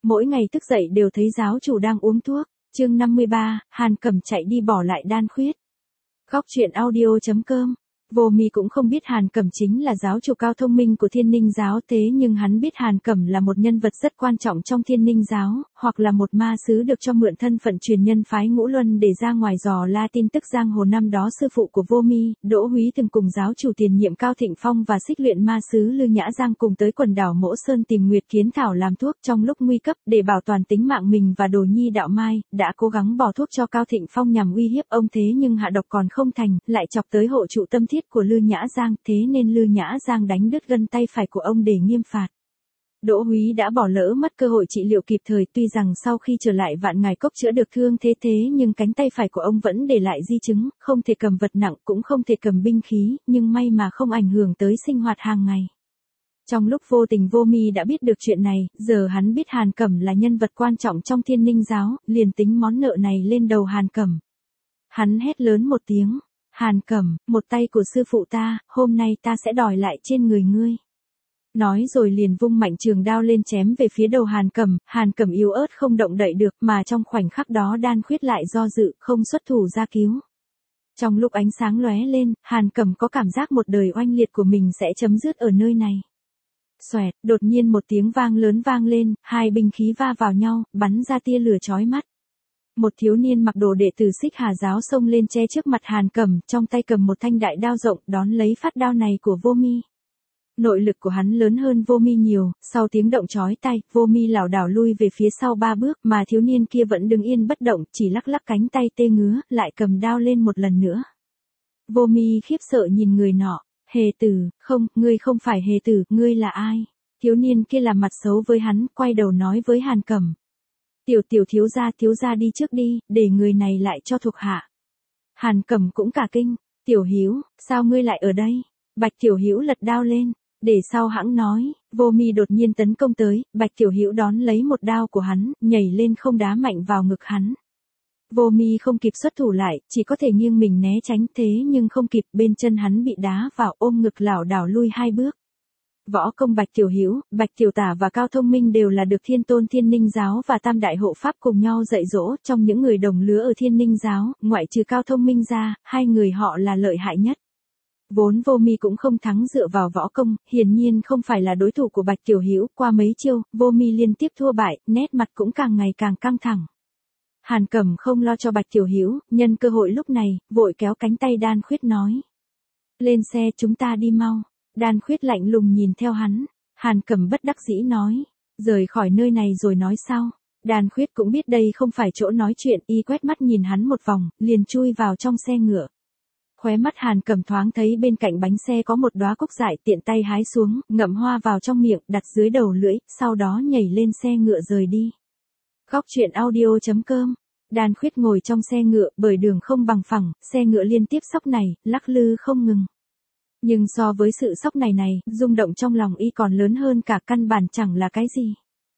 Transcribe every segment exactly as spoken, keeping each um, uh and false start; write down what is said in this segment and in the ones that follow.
mỗi ngày thức dậy đều thấy giáo chủ đang uống thuốc. Chương năm mươi ba, Hàn Cẩm chạy đi bỏ lại Đan Khuyết. Góc truyện audio chấm com. Vô Mi cũng không biết Hàn Cẩm chính là giáo chủ cao thông minh của Thiên Ninh giáo, thế nhưng hắn biết Hàn Cẩm là một nhân vật rất quan trọng trong Thiên Ninh giáo, hoặc là một ma sứ được cho mượn thân phận truyền nhân phái Ngũ Luân để ra ngoài dò la tin tức giang hồ. Năm đó sư phụ của Vô Mi, Đỗ Húy từng cùng giáo chủ tiền nhiệm Cao Thịnh Phong và xích luyện ma sứ Lư Nhã Giang cùng tới quần đảo Mỗ Sơn tìm Nguyệt Kiến Thảo làm thuốc. Trong lúc nguy cấp, để bảo toàn tính mạng mình và Đồ Nhi Đạo Mai, đã cố gắng bỏ thuốc cho Cao Thịnh Phong nhằm uy hiếp ông, thế nhưng hạ độc còn không thành, lại chọc tới hộ trụ tâm thiết của Lư Nhã Giang, thế nên Lư Nhã Giang đánh đứt gân tay phải của ông để nghiêm phạt. Đỗ Húy đã bỏ lỡ mất cơ hội trị liệu kịp thời, tuy rằng sau khi trở lại Vạn Ngài Cốc chữa được thương thế thế nhưng cánh tay phải của ông vẫn để lại di chứng, không thể cầm vật nặng cũng không thể cầm binh khí, nhưng may mà không ảnh hưởng tới sinh hoạt hàng ngày. Trong lúc vô tình Vô Mi đã biết được chuyện này, giờ hắn biết Hàn Cẩm là nhân vật quan trọng trong Thiên Ninh giáo, liền tính món nợ này lên đầu Hàn Cẩm. Hắn hét lớn một tiếng. Hàn Cẩm, một tay của sư phụ ta, hôm nay ta sẽ đòi lại trên người ngươi. Nói rồi liền vung mạnh trường đao lên chém về phía đầu Hàn Cẩm. Hàn Cẩm yếu ớt không động đậy được, mà trong khoảnh khắc đó Đan Khuyết lại do dự, không xuất thủ ra cứu. Trong lúc ánh sáng lóe lên, Hàn Cẩm có cảm giác một đời oanh liệt của mình sẽ chấm dứt ở nơi này. Xoẹt, đột nhiên một tiếng vang lớn vang lên, hai binh khí va vào nhau, bắn ra tia lửa chói mắt. Một thiếu niên mặc đồ đệ tử Xích Hà giáo xông lên che trước mặt Hàn Cẩm, trong tay cầm một thanh đại đao rộng, đón lấy phát đao này của Vô Mi. Nội lực của hắn lớn hơn Vô Mi nhiều, sau tiếng động chói tai, Vô Mi lảo đảo lui về phía sau ba bước, mà thiếu niên kia vẫn đứng yên bất động, chỉ lắc lắc cánh tay tê ngứa, lại cầm đao lên một lần nữa. Vô Mi khiếp sợ nhìn người nọ, Hề Tử, không, ngươi không phải Hề Tử, ngươi là ai? Thiếu niên kia làm mặt xấu với hắn, quay đầu nói với Hàn Cẩm. Tiểu tiểu thiếu gia, thiếu gia đi trước đi, để người này lại cho thuộc hạ. Hàn Cẩm cũng cả kinh, Tiểu Hiếu, sao ngươi lại ở đây? Bạch Tiểu Hiếu lật đao lên, để sau hãng nói. Vô Mi đột nhiên tấn công tới, Bạch Tiểu Hiếu đón lấy một đao của hắn, nhảy lên không đá mạnh vào ngực hắn. Vô Mi không kịp xuất thủ lại, chỉ có thể nghiêng mình né tránh, thế nhưng không kịp, bên chân hắn bị đá vào, ôm ngực lảo đảo lui hai bước. Võ công Bạch Tiểu Hiếu, Bạch Tiểu Tả và Cao Thông Minh đều là được Thiên Tôn Thiên Ninh giáo và Tam Đại Hộ Pháp cùng nhau dạy dỗ, trong những người đồng lứa ở Thiên Ninh giáo, ngoại trừ Cao Thông Minh ra, hai người họ là lợi hại nhất. Vốn Vô Mi cũng không thắng dựa vào võ công, hiển nhiên không phải là đối thủ của Bạch Tiểu Hiếu, qua mấy chiêu, Vô Mi liên tiếp thua bại, nét mặt cũng càng ngày càng căng thẳng. Hàn Cẩm không lo cho Bạch Tiểu Hiếu, nhân cơ hội lúc này, vội kéo cánh tay Đan Khuyết nói. Lên xe, chúng ta đi mau. Đan Khuyết lạnh lùng nhìn theo hắn. Hàn Cẩm bất đắc dĩ nói. Rời khỏi nơi này rồi nói sau. Đan Khuyết cũng biết đây không phải chỗ nói chuyện, y quét mắt nhìn hắn một vòng, liền chui vào trong xe ngựa. Khóe mắt Hàn Cẩm thoáng thấy bên cạnh bánh xe có một đóa cúc dại, tiện tay hái xuống, ngậm hoa vào trong miệng, đặt dưới đầu lưỡi, sau đó nhảy lên xe ngựa rời đi. Góc truyện audio chấm com. Đan Khuyết ngồi trong xe ngựa, bởi đường không bằng phẳng, xe ngựa liên tiếp sóc này, lắc lư không ngừng. Nhưng so với sự sốc này này, rung động trong lòng y còn lớn hơn cả, căn bản chẳng là cái gì.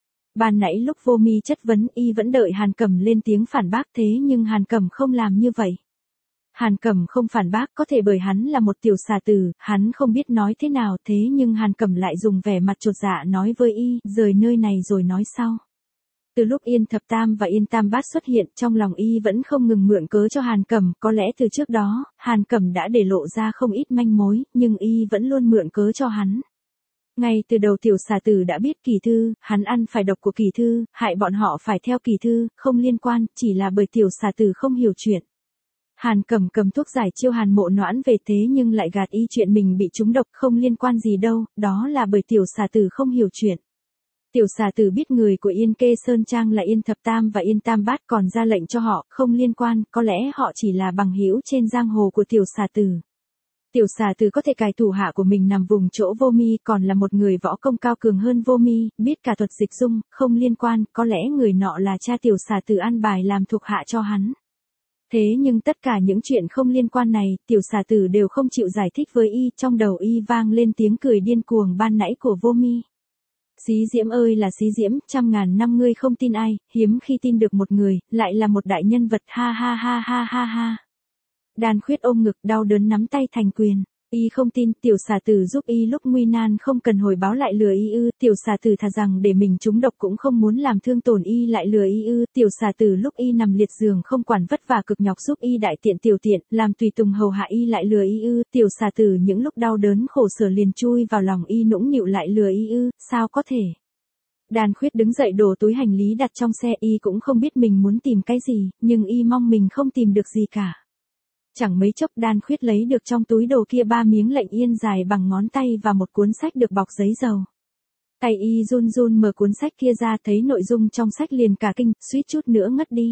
Ban nãy lúc Vô Mi chất vấn, y vẫn đợi Hàn Cẩm lên tiếng phản bác, thế nhưng Hàn Cẩm không làm như vậy. Hàn Cẩm không phản bác có thể bởi hắn là một tiểu xà tử, hắn không biết nói thế nào, thế nhưng Hàn Cẩm lại dùng vẻ mặt chột dạ nói với y, rời nơi này rồi nói sau. Từ lúc Yên Thập Tam và Yên Tam Bát xuất hiện, trong lòng y vẫn không ngừng mượn cớ cho Hàn Cẩm, có lẽ từ trước đó, Hàn Cẩm đã để lộ ra không ít manh mối, nhưng y vẫn luôn mượn cớ cho hắn. Ngay từ đầu tiểu xà tử đã biết Kỳ Thư, hắn ăn phải độc của Kỳ Thư, hại bọn họ phải theo Kỳ Thư, không liên quan, chỉ là bởi tiểu xà tử không hiểu chuyện. Hàn Cẩm cầm thuốc giải chiêu Hàn Mộ Noãn về thế nhưng lại gạt y chuyện mình bị trúng độc, không liên quan gì đâu, đó là bởi tiểu xà tử không hiểu chuyện. Tiểu xà tử biết người của Yên Kê Sơn Trang là Yên Thập Tam và Yên Tam Bát, còn ra lệnh cho họ, không liên quan, có lẽ họ chỉ là bằng hữu trên giang hồ của tiểu xà tử. Tiểu xà tử có thể cài thủ hạ của mình nằm vùng chỗ Vô Mi, còn là một người võ công cao cường hơn Vô Mi, biết cả thuật dịch dung, không liên quan, có lẽ người nọ là cha tiểu xà tử an bài làm thuộc hạ cho hắn. Thế nhưng tất cả những chuyện không liên quan này, tiểu xà tử đều không chịu giải thích với y, trong đầu y vang lên tiếng cười điên cuồng ban nãy của Vô Mi. Xí Diễm ơi là Xí Diễm, trăm ngàn năm ngươi không tin ai, hiếm khi tin được một người, lại là một đại nhân vật, ha ha ha ha ha ha. Đan Khuyết ôm ngực đau đớn nắm tay thành quyền. Y không tin, tiểu xà tử giúp y lúc nguy nan không cần hồi báo lại lừa y ư, tiểu xà tử thà rằng để mình trúng độc cũng không muốn làm thương tổn y lại lừa y ư, tiểu xà tử lúc y nằm liệt giường không quản vất vả cực nhọc giúp y đại tiện tiểu tiện, làm tùy tùng hầu hạ y lại lừa y ư, tiểu xà tử những lúc đau đớn khổ sở liền chui vào lòng y nũng nịu lại lừa y ư, sao có thể. Đan Khuyết đứng dậy đổ túi hành lý đặt trong xe, y cũng không biết mình muốn tìm cái gì, nhưng y mong mình không tìm được gì cả. Chẳng mấy chốc Đan Khuyết lấy được trong túi đồ kia ba miếng lệnh yên dài bằng ngón tay và một cuốn sách được bọc giấy dầu. Tay y run run mở cuốn sách kia ra, thấy nội dung trong sách liền cả kinh, suýt chút nữa ngất đi.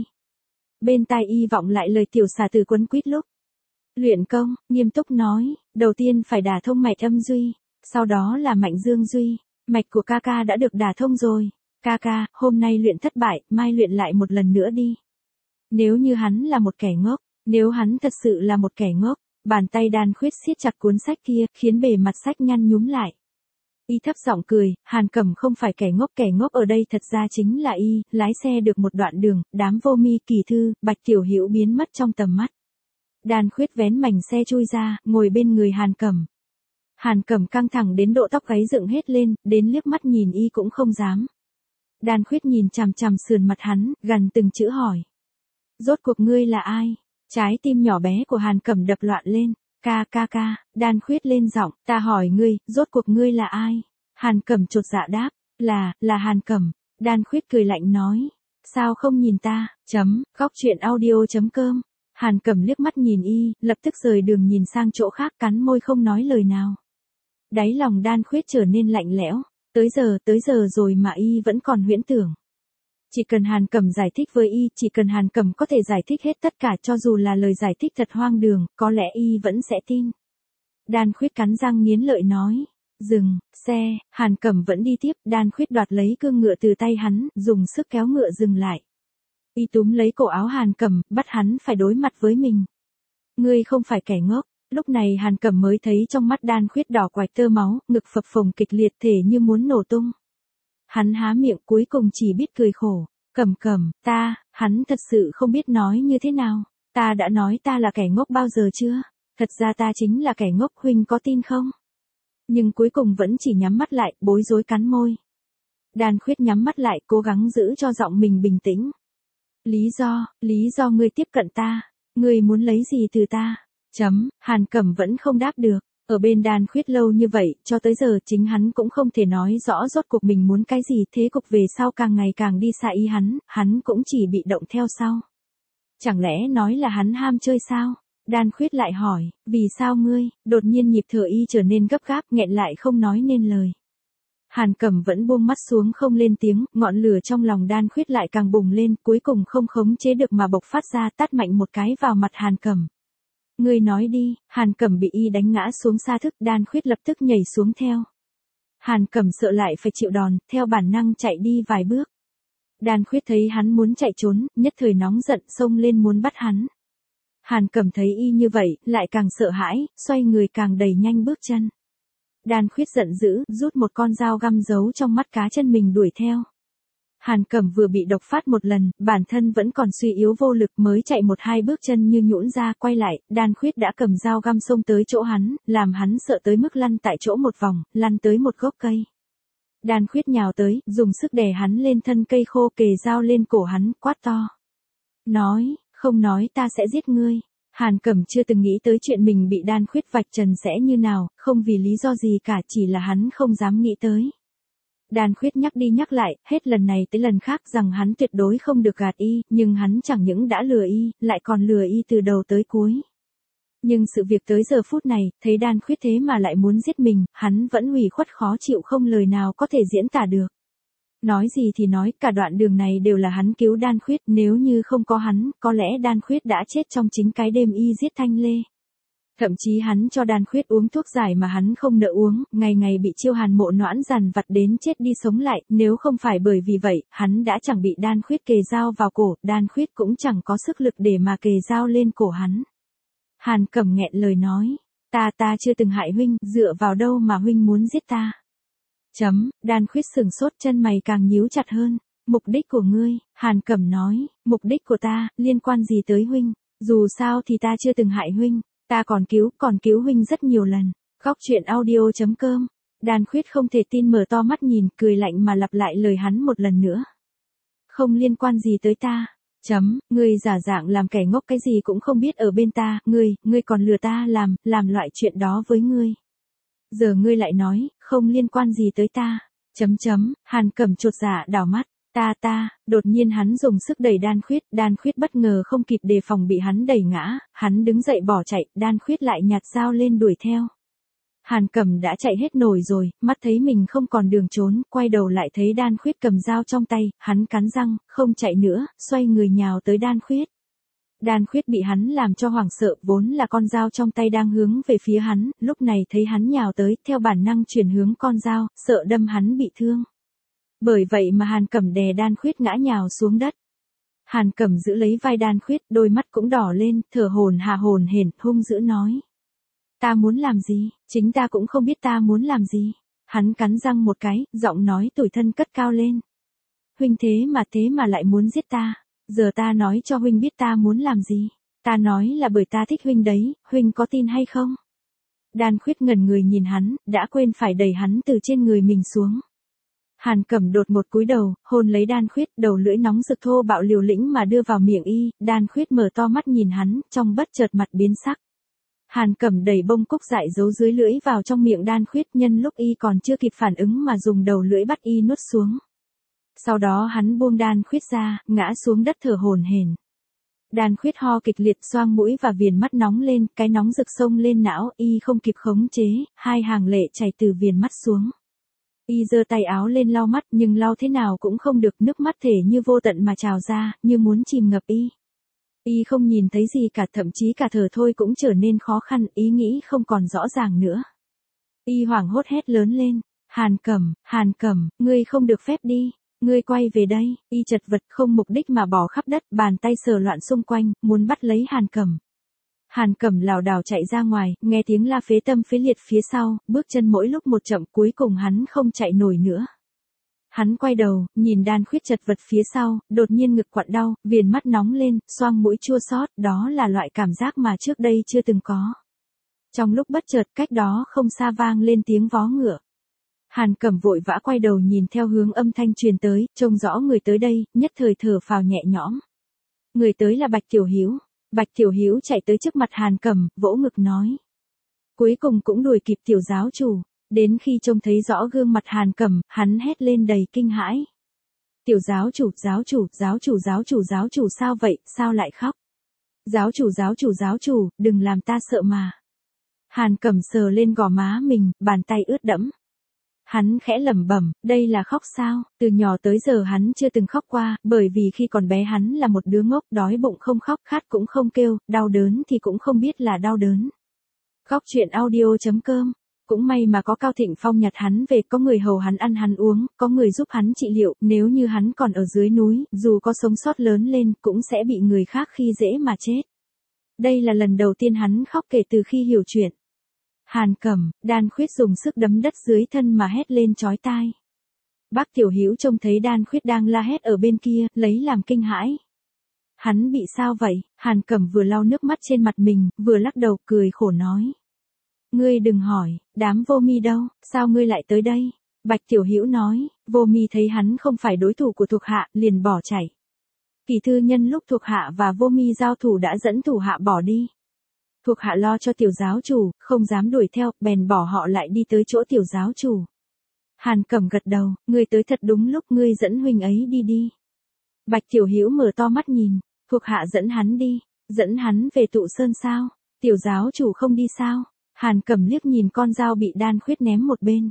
Bên tai y vọng lại lời tiểu xà tử quấn quýt lúc luyện công, nghiêm túc nói, đầu tiên phải đả thông mạch âm duy, sau đó là mạnh dương duy, mạch của ca ca đã được đả thông rồi. Ca ca, hôm nay luyện thất bại, mai luyện lại một lần nữa đi. Nếu như hắn là một kẻ ngốc, nếu hắn thật sự là một kẻ ngốc, bàn tay Đan Khuyết siết chặt cuốn sách kia, khiến bề mặt sách nhăn nhúm lại. Y thấp giọng cười, Hàn Cẩm không phải kẻ ngốc, kẻ ngốc ở đây thật ra chính là y, lái xe được một đoạn đường, đám Vô Mi, Kỳ Thư, Bạch Tiểu Hữu biến mất trong tầm mắt. Đan Khuyết vén mảnh xe chui ra, ngồi bên người Hàn Cẩm. Hàn Cẩm căng thẳng đến độ tóc gáy dựng hết lên, đến liếc mắt nhìn y cũng không dám. Đan Khuyết nhìn chằm chằm sườn mặt hắn, gần từng chữ hỏi. Rốt cuộc ngươi là ai? Trái tim nhỏ bé của Hàn Cẩm đập loạn lên. Ca ca ca, Đan Khuyết lên giọng, ta hỏi ngươi, rốt cuộc ngươi là ai? Hàn Cẩm chột dạ đáp, là, là Hàn Cẩm. Đan Khuyết cười lạnh nói, sao không nhìn ta, chấm, góc truyện audio chấm com. Hàn Cẩm liếc mắt nhìn y, lập tức rời đường nhìn sang chỗ khác, cắn môi không nói lời nào. Đáy lòng Đan Khuyết trở nên lạnh lẽo, tới giờ, tới giờ rồi mà y vẫn còn huyễn tưởng. Chỉ cần Hàn Cẩm giải thích với y, chỉ cần Hàn Cẩm có thể giải thích hết tất cả, cho dù là lời giải thích thật hoang đường, có lẽ y vẫn sẽ tin. Đan Khuyết cắn răng nghiến lợi nói, dừng, xe, Hàn Cẩm vẫn đi tiếp, Đan Khuyết đoạt lấy cương ngựa từ tay hắn, dùng sức kéo ngựa dừng lại. Y túm lấy cổ áo Hàn Cẩm, bắt hắn phải đối mặt với mình. Ngươi không phải kẻ ngốc. Lúc này Hàn Cẩm mới thấy trong mắt Đan Khuyết đỏ quạch tơ máu, ngực phập phồng kịch liệt thể như muốn nổ tung. Hắn há miệng cuối cùng chỉ biết cười khổ. Cẩm Cẩm, ta, hắn thật sự không biết nói như thế nào. Ta đã nói ta là kẻ ngốc bao giờ chưa? Thật ra ta chính là kẻ ngốc, huynh có tin không? Nhưng cuối cùng vẫn chỉ nhắm mắt lại, bối rối cắn môi. Đan Khuyết nhắm mắt lại, cố gắng giữ cho giọng mình bình tĩnh. Lý do, lý do ngươi tiếp cận ta, ngươi muốn lấy gì từ ta? Chấm, Hàn Cẩm vẫn không đáp được. Ở bên Đan Khuyết lâu như vậy, cho tới giờ chính hắn cũng không thể nói rõ rốt cuộc mình muốn cái gì, thế cục về sau càng ngày càng đi xa ý hắn, hắn cũng chỉ bị động theo sau. Chẳng lẽ nói là hắn ham chơi sao? Đan Khuyết lại hỏi, vì sao ngươi? Đột nhiên nhịp thở y trở nên gấp gáp, nghẹn lại không nói nên lời. Hàn Cẩm vẫn buông mắt xuống không lên tiếng, ngọn lửa trong lòng Đan Khuyết lại càng bùng lên, cuối cùng không khống chế được mà bộc phát ra, tát mạnh một cái vào mặt Hàn Cẩm. Ngươi nói đi, Hàn Cẩm bị y đánh ngã xuống xa thức, Đan Khuyết lập tức nhảy xuống theo. Hàn Cẩm sợ lại phải chịu đòn, theo bản năng chạy đi vài bước. Đan Khuyết thấy hắn muốn chạy trốn, nhất thời nóng giận xông lên muốn bắt hắn. Hàn Cẩm thấy y như vậy, lại càng sợ hãi, xoay người càng đẩy nhanh bước chân. Đan Khuyết giận dữ, rút một con dao găm giấu trong mắt cá chân mình đuổi theo. Hàn Cẩm vừa bị độc phát một lần, bản thân vẫn còn suy yếu vô lực, mới chạy một hai bước chân như nhũn ra, quay lại, Đan Khuyết đã cầm dao găm xông tới chỗ hắn, làm hắn sợ tới mức lăn tại chỗ một vòng, lăn tới một gốc cây. Đan Khuyết nhào tới, dùng sức đè hắn lên thân cây khô, kề dao lên cổ hắn, quát to. Nói, không nói ta sẽ giết ngươi. Hàn Cẩm chưa từng nghĩ tới chuyện mình bị Đan Khuyết vạch trần sẽ như nào, không vì lý do gì cả, chỉ là hắn không dám nghĩ tới. Đan Khuyết nhắc đi nhắc lại, hết lần này tới lần khác rằng hắn tuyệt đối không được gạt y, nhưng hắn chẳng những đã lừa y, lại còn lừa y từ đầu tới cuối. Nhưng sự việc tới giờ phút này, thấy Đan Khuyết thế mà lại muốn giết mình, hắn vẫn ủy khuất khó chịu không lời nào có thể diễn tả được. Nói gì thì nói, cả đoạn đường này đều là hắn cứu Đan Khuyết, nếu như không có hắn, có lẽ Đan Khuyết đã chết trong chính cái đêm y giết Thanh Lê. Thậm chí hắn cho Đan Khuyết uống thuốc giải mà hắn không nỡ uống, ngày ngày bị Chiêu Hàn Mộ Noãn dằn vặt đến chết đi sống lại, nếu không phải bởi vì vậy, hắn đã chẳng bị Đan Khuyết kề dao vào cổ, Đan Khuyết cũng chẳng có sức lực để mà kề dao lên cổ hắn. Hàn Cẩm nghẹn lời nói, ta ta chưa từng hại huynh, dựa vào đâu mà huynh muốn giết ta. Chấm, Đan Khuyết sừng sốt, chân mày càng nhíu chặt hơn. Mục đích của ngươi, Hàn Cẩm nói, mục đích của ta, liên quan gì tới huynh, dù sao thì ta chưa từng hại huynh. Ta còn cứu, còn cứu huynh rất nhiều lần. Góc truyện audio.com. Đan Khuyết không thể tin mở to mắt nhìn, cười lạnh mà lặp lại lời hắn một lần nữa. Không liên quan gì tới ta. Chấm, ngươi giả dạng làm kẻ ngốc cái gì cũng không biết ở bên ta, ngươi, ngươi còn lừa ta làm, làm loại chuyện đó với ngươi. Giờ ngươi lại nói, không liên quan gì tới ta. Chấm chấm, Hàn Cẩm chột dạ đảo mắt. Ta ta, đột nhiên hắn dùng sức đẩy Đan Khuyết, Đan Khuyết bất ngờ không kịp đề phòng bị hắn đẩy ngã, hắn đứng dậy bỏ chạy, Đan Khuyết lại nhặt dao lên đuổi theo. Hàn Cẩm đã chạy hết nổi rồi, mắt thấy mình không còn đường trốn, quay đầu lại thấy Đan Khuyết cầm dao trong tay, hắn cắn răng, không chạy nữa, xoay người nhào tới Đan Khuyết. Đan Khuyết bị hắn làm cho hoảng sợ, vốn là con dao trong tay đang hướng về phía hắn, lúc này thấy hắn nhào tới, theo bản năng chuyển hướng con dao, sợ đâm hắn bị thương. Bởi vậy mà Hàn Cẩm đè Đan Khuyết ngã nhào xuống đất. Hàn Cẩm giữ lấy vai Đan Khuyết, đôi mắt cũng đỏ lên, thở hổn hả hổn hển, hung dữ nói. Ta muốn làm gì, chính ta cũng không biết ta muốn làm gì. Hắn cắn răng một cái, giọng nói tủi thân cất cao lên. Huynh thế mà thế mà lại muốn giết ta. Giờ ta nói cho huynh biết ta muốn làm gì. Ta nói là bởi ta thích huynh đấy, huynh có tin hay không? Đan Khuyết ngẩn người nhìn hắn, đã quên phải đẩy hắn từ trên người mình xuống. Hàn Cẩm đột một cúi đầu, hôn lấy Đan Khuyết, đầu lưỡi nóng rực thô bạo liều lĩnh mà đưa vào miệng y, Đan Khuyết mở to mắt nhìn hắn, trong bất chợt mặt biến sắc. Hàn Cẩm đẩy bông cúc dại giấu dưới lưỡi vào trong miệng Đan Khuyết, nhân lúc y còn chưa kịp phản ứng mà dùng đầu lưỡi bắt y nuốt xuống. Sau đó hắn buông Đan Khuyết ra, ngã xuống đất thở hổn hển. Đan Khuyết ho kịch liệt, xoang mũi và viền mắt nóng lên, cái nóng rực xông lên não, y không kịp khống chế, hai hàng lệ chảy từ viền mắt xuống. Y giơ tay áo lên lau mắt, nhưng lau thế nào cũng không được, nước mắt thể như vô tận mà trào ra, như muốn chìm ngập y. Y không nhìn thấy gì cả, thậm chí cả thở thôi cũng trở nên khó khăn, ý nghĩ không còn rõ ràng nữa. Y hoảng hốt hét lớn lên, Hàn Cẩm, Hàn Cẩm, ngươi không được phép đi, ngươi quay về đây. Y chật vật không mục đích mà bò khắp đất, bàn tay sờ loạn xung quanh, muốn bắt lấy Hàn Cẩm. Hàn Cẩm lảo đảo chạy ra ngoài, nghe tiếng la phế tâm phế liệt phía sau, bước chân mỗi lúc một chậm, cuối cùng hắn không chạy nổi nữa. Hắn quay đầu, nhìn Đan Khuyết chật vật phía sau, đột nhiên ngực quặn đau, viền mắt nóng lên, xoang mũi chua xót, đó là loại cảm giác mà trước đây chưa từng có. Trong lúc bất chợt, cách đó không xa vang lên tiếng vó ngựa. Hàn Cẩm vội vã quay đầu nhìn theo hướng âm thanh truyền tới, trông rõ người tới đây, nhất thời thở phào nhẹ nhõm. Người tới là Bạch Tiểu Hữu. Bạch Tiểu Hữu chạy tới trước mặt Hàn Cẩm, vỗ ngực nói. Cuối cùng cũng đuổi kịp tiểu giáo chủ. Đến khi trông thấy rõ gương mặt Hàn Cẩm, hắn hét lên đầy kinh hãi. Tiểu giáo chủ, giáo chủ, giáo chủ, giáo chủ, giáo chủ sao vậy, sao lại khóc? Giáo chủ, giáo chủ, giáo chủ, đừng làm ta sợ mà. Hàn Cẩm sờ lên gò má mình, bàn tay ướt đẫm. Hắn khẽ lẩm bẩm, đây là khóc sao? Từ nhỏ tới giờ hắn chưa từng khóc qua, bởi vì khi còn bé hắn là một đứa ngốc, đói bụng không khóc, khát cũng không kêu, đau đớn thì cũng không biết là đau đớn. Góc truyện audio.com. Cũng may mà có Cao Thịnh Phong nhặt hắn về, có người hầu hắn ăn hắn uống, có người giúp hắn trị liệu, nếu như hắn còn ở dưới núi, dù có sống sót lớn lên, cũng sẽ bị người khác khi dễ mà chết. Đây là lần đầu tiên hắn khóc kể từ khi hiểu chuyện. Hàn Cẩm, Đan Khuyết dùng sức đấm đất dưới thân mà hét lên chói tai. Bác Tiểu Hữu trông thấy Đan Khuyết đang la hét ở bên kia, lấy làm kinh hãi. Hắn bị sao vậy? Hàn Cẩm vừa lau nước mắt trên mặt mình, vừa lắc đầu cười khổ nói. Ngươi đừng hỏi, đám Vô Mi đâu, sao ngươi lại tới đây? Bạch Tiểu Hữu nói, Vô Mi thấy hắn không phải đối thủ của thuộc hạ, liền bỏ chạy. Kỳ thư nhân lúc thuộc hạ và Vô Mi giao thủ đã dẫn thủ hạ bỏ đi. Thuộc hạ lo cho tiểu giáo chủ, không dám đuổi theo, bèn bỏ họ lại đi tới chỗ tiểu giáo chủ. Hàn Cẩm gật đầu, ngươi tới thật đúng lúc, ngươi dẫn huynh ấy đi đi. Bạch Tiểu Hữu mở to mắt nhìn, thuộc hạ dẫn hắn đi, dẫn hắn về tụ sơn sao? Tiểu giáo chủ không đi sao? Hàn Cẩm liếc nhìn con dao bị Đan Khuyết ném một bên.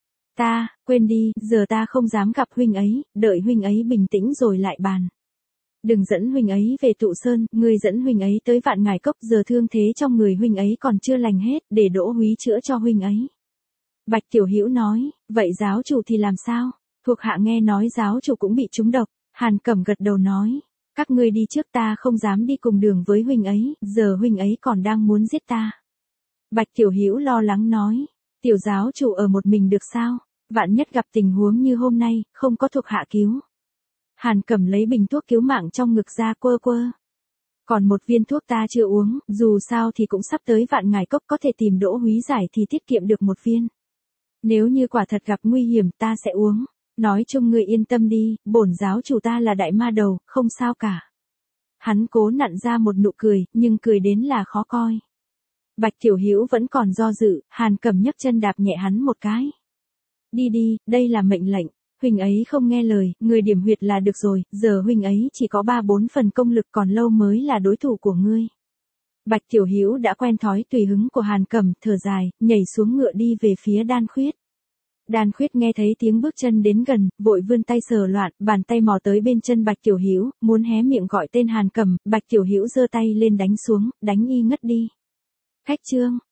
Ta, quên đi, giờ ta không dám gặp huynh ấy, đợi huynh ấy bình tĩnh rồi lại bàn. Đừng dẫn huynh ấy về tụ sơn, ngươi dẫn huynh ấy tới Vạn Ngải Cốc, giờ thương thế trong người huynh ấy còn chưa lành hết, để Đỗ Húy chữa cho huynh ấy. Bạch Tiểu Hữu nói, vậy giáo chủ thì làm sao? Thuộc hạ nghe nói giáo chủ cũng bị trúng độc. Hàn Cẩm gật đầu nói, các ngươi đi trước, ta không dám đi cùng đường với huynh ấy, giờ huynh ấy còn đang muốn giết ta. Bạch Tiểu Hữu lo lắng nói, tiểu giáo chủ ở một mình được sao? Vạn nhất gặp tình huống như hôm nay, không có thuộc hạ cứu. Hàn Cẩm lấy bình thuốc cứu mạng trong ngực ra quơ quơ. Còn một viên thuốc ta chưa uống, dù sao thì cũng sắp tới Vạn Ngải Cốc, có thể tìm Đỗ Húy giải thì tiết kiệm được một viên. Nếu như quả thật gặp nguy hiểm ta sẽ uống. Nói chung ngươi yên tâm đi, bổn giáo chủ ta là đại ma đầu, không sao cả. Hắn cố nặn ra một nụ cười, nhưng cười đến là khó coi. Bạch Tiểu Hữu vẫn còn do dự, Hàn Cẩm nhấc chân đạp nhẹ hắn một cái. Đi đi, đây là mệnh lệnh. Huynh ấy không nghe lời, người điểm huyệt là được rồi, giờ huynh ấy chỉ có ba bốn phần công lực, còn lâu mới là đối thủ của ngươi. Bạch Tiểu Hữu đã quen thói tùy hứng của Hàn Cẩm, thở dài, nhảy xuống ngựa đi về phía Đan Khuyết. Đan Khuyết nghe thấy tiếng bước chân đến gần, vội vươn tay sờ loạn, bàn tay mò tới bên chân Bạch Tiểu Hữu, muốn hé miệng gọi tên Hàn Cẩm, Bạch Tiểu Hữu giơ tay lên đánh xuống, đánh y ngất đi. Khách trương,